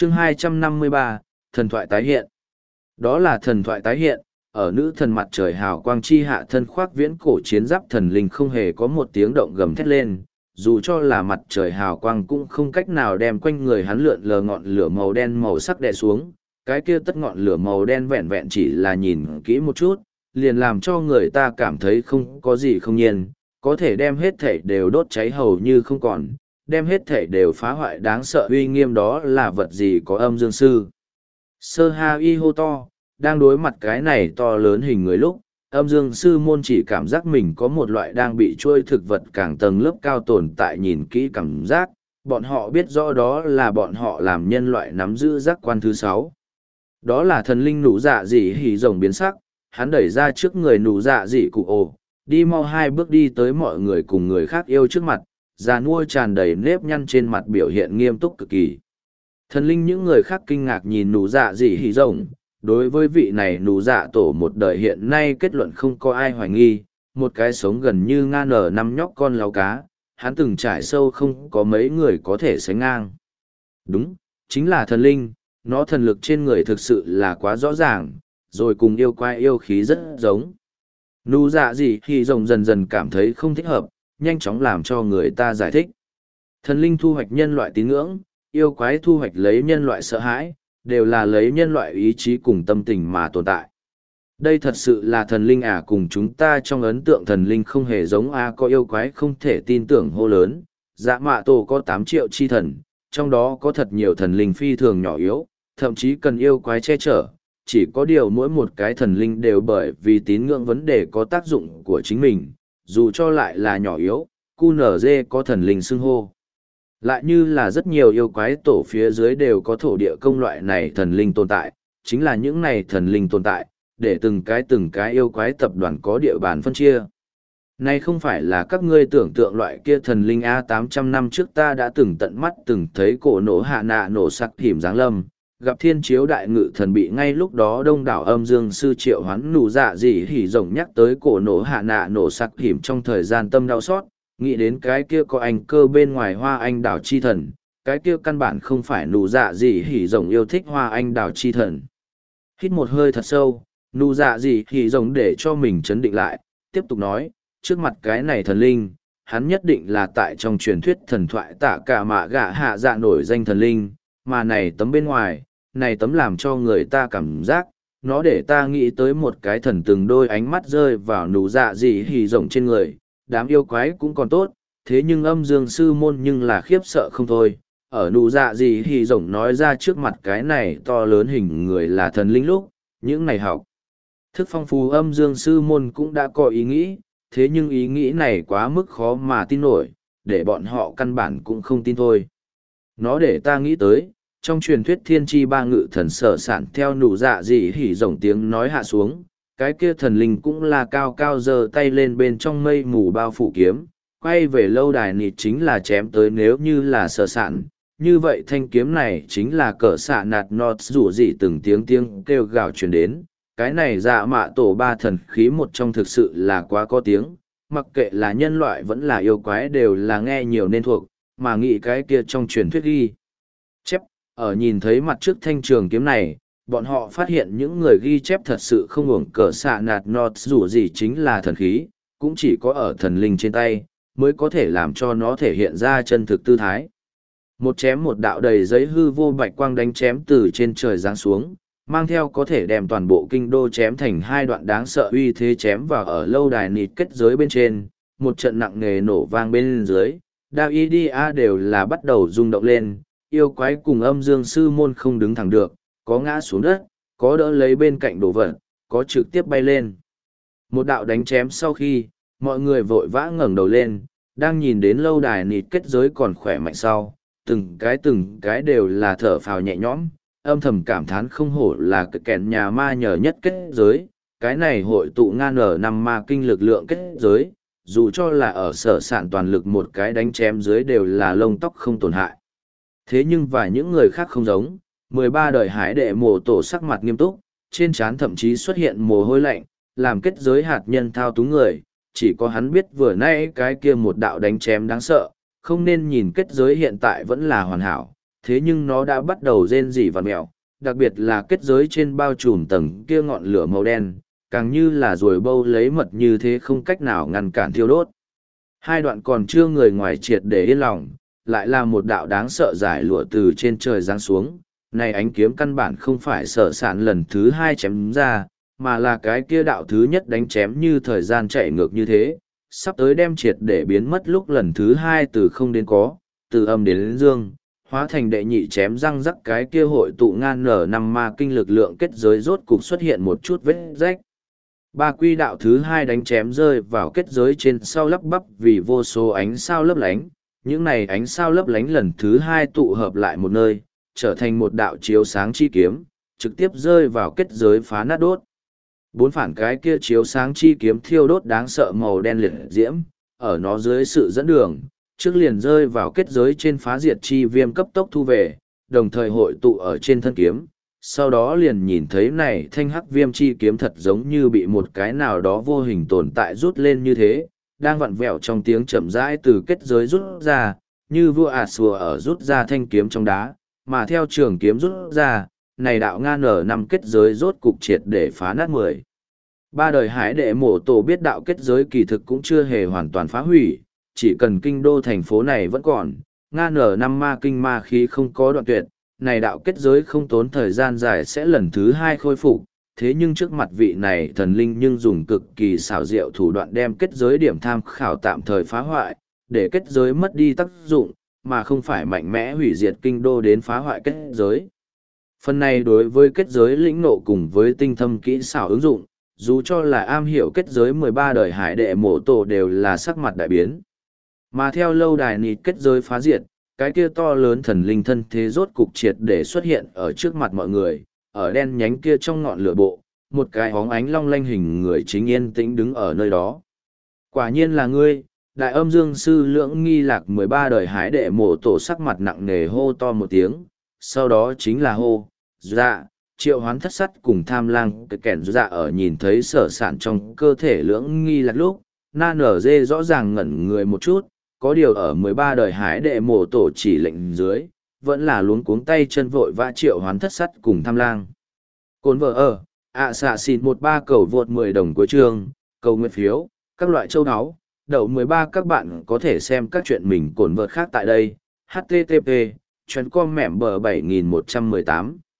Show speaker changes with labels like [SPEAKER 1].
[SPEAKER 1] Chương 253, thần thoại tái hiện. Đó là thần thoại tái hiện, ở nữ thần mặt trời hào quang chi hạ thân khoác viễn cổ chiến giáp thần linh không hề có một tiếng động gầm thét lên, dù cho là mặt trời hào quang cũng không cách nào đem quanh người hắn lượn lờ ngọn lửa màu đen màu sắc đè xuống, cái kia tất ngọn lửa màu đen vẹn vẹn chỉ là nhìn kỹ một chút, liền làm cho người ta cảm thấy không có gì không nhiên, có thể đem hết thảy đều đốt cháy hầu như không còn, đem hết thảy đều phá hoại đáng sợ uy nghiêm đó là vật gì có âm dương sư. Sơ ha y hô to, đang đối mặt cái này to lớn hình người lúc, âm dương sư môn chỉ cảm giác mình có một loại đang bị trôi thực vật càng tầng lớp cao tồn tại nhìn kỹ cảm giác, bọn họ biết rõ đó là bọn họ làm nhân loại nắm giữ giác quan thứ 6. Đó là thần linh nụ dạ dị hỉ rồng biến sắc, hắn đẩy ra trước người nụ dạ dị cụ ồ, đi mau 2 bước đi tới mọi người cùng người khác yêu trước mặt, già nua tràn đầy nếp nhăn trên mặt biểu hiện nghiêm túc cực kỳ. Thần linh những người khác kinh ngạc nhìn nụ dạ dị hỉ rồng, đối với vị này nụ dạ tổ một đời hiện nay kết luận không có ai hoài nghi, một cái sống gần như nga nở năm nhóc con láo cá, hắn từng trải sâu không có mấy người có thể sánh ngang. Đúng, chính là thần linh, nó thần lực trên người thực sự là quá rõ ràng, rồi cùng yêu quái yêu khí rất giống. Nụ dạ gì khi rồng dần dần cảm thấy không thích hợp, nhanh chóng làm cho người ta giải thích. Thần linh thu hoạch nhân loại tín ngưỡng, yêu quái thu hoạch lấy nhân loại sợ hãi, đều là lấy nhân loại ý chí cùng tâm tình mà tồn tại. Đây thật sự là thần linh à, cùng chúng ta trong ấn tượng thần linh không hề giống a, có yêu quái không thể tin tưởng hô lớn. Dạ mạ tổ có 8 triệu chi thần, trong đó có thật nhiều thần linh phi thường nhỏ yếu, thậm chí cần yêu quái che chở. Chỉ có điều mỗi một cái thần linh đều bởi vì tín ngưỡng vấn đề có tác dụng của chính mình, dù cho lại là nhỏ yếu, QNZ có thần linh xưng hô. Lại như là rất nhiều yêu quái tổ phía dưới đều có thổ địa công loại này thần linh tồn tại, chính là những này thần linh tồn tại, để từng cái yêu quái tập đoàn có địa bàn phân chia. Này không phải là các ngươi tưởng tượng loại kia thần linh A 800 năm trước ta đã từng tận mắt từng thấy cổ nổ hạ nạ nổ sặc hiểm giáng lâm, gặp thiên chiếu đại ngự thần bị ngay lúc đó đông đảo âm dương sư triệu hoán nụ dạ dị hỉ rồng nhắc tới cổ nổ hạ nạ nổ sặc hiểm trong thời gian tâm đau xót, nghĩ đến cái kia có anh cơ bên ngoài hoa anh đảo chi thần, cái kia căn bản không phải nụ dạ dị hỉ rồng yêu thích hoa anh đảo chi thần. Hít một hơi thật sâu, nụ dạ dị hỉ rồng để cho mình chấn định lại, tiếp tục nói, trước mặt cái này thần linh, hắn nhất định là tại trong truyền thuyết thần thoại tạ cả mạ gạ hạ dạ nổi danh thần linh, mà này tấm bên ngoài, này tấm làm cho người ta cảm giác, nó để ta nghĩ tới một cái thần từng đôi ánh mắt rơi vào nụ dạ dị hỉ rồng trên người, đám yêu quái cũng còn tốt, thế nhưng âm dương sư môn nhưng là khiếp sợ không thôi. Ở nụ dạ gì hỉ rồng nói ra trước mặt cái này to lớn hình người là thần linh lúc, những này học. Thức phong phú âm dương sư môn cũng đã có ý nghĩ, thế nhưng ý nghĩ này quá mức khó mà tin nổi, để bọn họ căn bản cũng không tin thôi. Nó để ta nghĩ tới, trong truyền thuyết thiên tri ba ngự thần sở sản theo nụ dạ gì hỉ rồng tiếng nói hạ xuống, cái kia thần linh cũng là cao cao giơ tay lên bên trong mây mù bao phủ kiếm, quay về lâu đài nịt chính là chém tới nếu như là sở sản, như vậy thanh kiếm này chính là cỡ xạ nạt nọt rủ gì từng tiếng tiếng kêu gào truyền đến, cái này dạ mạ tổ ba thần khí một trong thực sự là quá có tiếng, mặc kệ là nhân loại vẫn là yêu quái đều là nghe nhiều nên thuộc, mà nghĩ cái kia trong truyền thuyết ghi. Chép, ở nhìn thấy mặt trước thanh trường kiếm này, bọn họ phát hiện những người ghi chép thật sự không uổng cỡ xạ nạt nọt dù gì chính là thần khí, cũng chỉ có ở thần linh trên tay, mới có thể làm cho nó thể hiện ra chân thực tư thái. Một chém một đạo đầy giấy hư vô bạch quang đánh chém từ trên trời giáng xuống, mang theo có thể đem toàn bộ kinh đô chém thành 2 đoạn đáng sợ uy thế chém vào ở lâu đài nịt kết giới bên trên, một trận nặng nề nổ vang bên dưới, đao y đi a đều là bắt đầu rung động lên, yêu quái cùng âm dương sư môn không đứng thẳng được, có ngã xuống đất, có đỡ lấy bên cạnh đồ vật, có trực tiếp bay lên. Một đạo đánh chém sau khi, mọi người vội vã ngẩng đầu lên, đang nhìn đến lâu đài nịt kết giới còn khỏe mạnh sau, từng cái đều là thở phào nhẹ nhõm, âm thầm cảm thán không hổ là kẻn nhà ma nhờ nhất kết giới, cái này hội tụ ngang ở năm ma kinh lực lượng kết giới, dù cho là ở sở sản toàn lực một cái đánh chém dưới đều là lông tóc không tổn hại. Thế nhưng và những người khác không giống, 13 đời hải đệ mồ tổ sắc mặt nghiêm túc, trên trán thậm chí xuất hiện mồ hôi lạnh, làm kết giới hạt nhân thao túng người, chỉ có hắn biết vừa nãy cái kia một đạo đánh chém đáng sợ, không nên nhìn kết giới hiện tại vẫn là hoàn hảo, thế nhưng nó đã bắt đầu rên rỉ vằn mẹo, đặc biệt là kết giới trên bao trùm tầng kia ngọn lửa màu đen, càng như là ruồi bâu lấy mật như thế không cách nào ngăn cản thiêu đốt. Hai đoạn còn chưa người ngoài triệt để yên lòng, lại là một đạo đáng sợ giải lụa từ trên trời giáng xuống. Này ánh kiếm căn bản không phải sở sản lần thứ hai chém ra, mà là cái kia đạo thứ nhất đánh chém như thời gian chạy ngược như thế, sắp tới đem triệt để biến mất lúc lần thứ hai từ không đến có, từ âm đến dương, hóa thành đệ nhị chém răng rắc cái kia hội tụ ngan nở năm ma kinh lực lượng kết giới rốt cục xuất hiện một chút vết rách. Ba quy đạo thứ hai đánh chém rơi vào kết giới trên sau lắp bắp vì vô số ánh sao lấp lánh, những này ánh sao lấp lánh lần thứ hai tụ hợp lại một nơi, trở thành một đạo chiếu sáng chi kiếm, trực tiếp rơi vào kết giới phá nát đốt. Bốn phản cái kia chiếu sáng chi kiếm thiêu đốt đáng sợ màu đen liệt diễm, ở nó dưới sự dẫn đường, trước liền rơi vào kết giới trên phá diệt chi viêm cấp tốc thu về, đồng thời hội tụ ở trên thân kiếm. Sau đó liền nhìn thấy này thanh hắc viêm chi kiếm thật giống như bị một cái nào đó vô hình tồn tại rút lên như thế, đang vặn vẹo trong tiếng chậm rãi từ kết giới rút ra, như vua sùa ở rút ra thanh kiếm trong đá, mà theo trường kiếm rút ra, này đạo ngan ở năm kết giới rốt cục triệt để phá nát 10. Ba đời hải đệ mổ tổ biết đạo kết giới kỳ thực cũng chưa hề hoàn toàn phá hủy, chỉ cần kinh đô thành phố này vẫn còn, ngan ở năm ma kinh ma khí không có đoạn tuyệt, này đạo kết giới không tốn thời gian dài sẽ lần thứ hai khôi phục, thế nhưng trước mặt vị này thần linh nhưng dùng cực kỳ xảo diệu thủ đoạn đem kết giới điểm tham khảo tạm thời phá hoại, để kết giới mất đi tác dụng, mà không phải mạnh mẽ hủy diệt kinh đô đến phá hoại kết giới. Phần này đối với kết giới lĩnh nộ cùng với tinh thâm kỹ xảo ứng dụng, dù cho là am hiểu kết giới 13 đời hải đệ mộ tổ đều là sắc mặt đại biến. Mà theo lâu đài nịt kết giới phá diệt, cái kia to lớn thần linh thân thế rốt cục triệt để xuất hiện ở trước mặt mọi người, ở đen nhánh kia trong ngọn lửa bộ, một cái hóng ánh long lanh hình người chính yên tĩnh đứng ở nơi đó. Quả nhiên là ngươi, đại âm dương sư lưỡng nghi lạc 13 đời hải đệ mộ tổ sắc mặt nặng nề hô to một tiếng, sau đó chính là hô, dạ, triệu hoán thất sắt cùng tham lang cái kẻn dạ ở nhìn thấy sở sản trong cơ thể lưỡng nghi lạc lúc, na nở dê rõ ràng ngẩn người một chút, có điều ở 13 đời hải đệ mộ tổ chỉ lệnh dưới, vẫn là luống cuống tay chân vội vã triệu hoán thất sắt cùng tham lang. Cồn vợ ở, xạ xịn 13 cầu vượt 10 đồng cuối chương, cầu nguyện phiếu, các loại châu áo, đậu 13 các bạn có thể xem các chuyện mình cồn vợt khác tại đây, http, chuyến com mẻm bờ 7118.